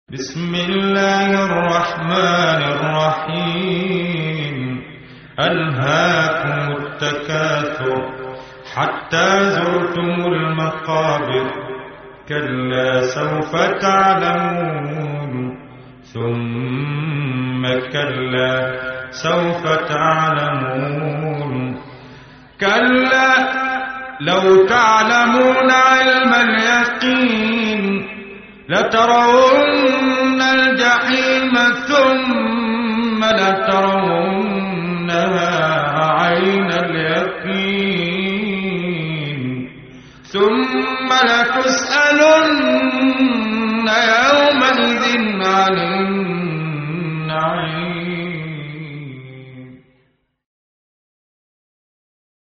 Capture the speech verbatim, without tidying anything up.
بسم الله الرحمن الرحيم. ألهاكم التكاثر حتى زرتم المقابر، كلا سوف تعلمون ثم كلا سوف تعلمون كلا لو تعلمون علم اليقين لترون الجحيم ثم لترونها عين اليقين ثم لتسألن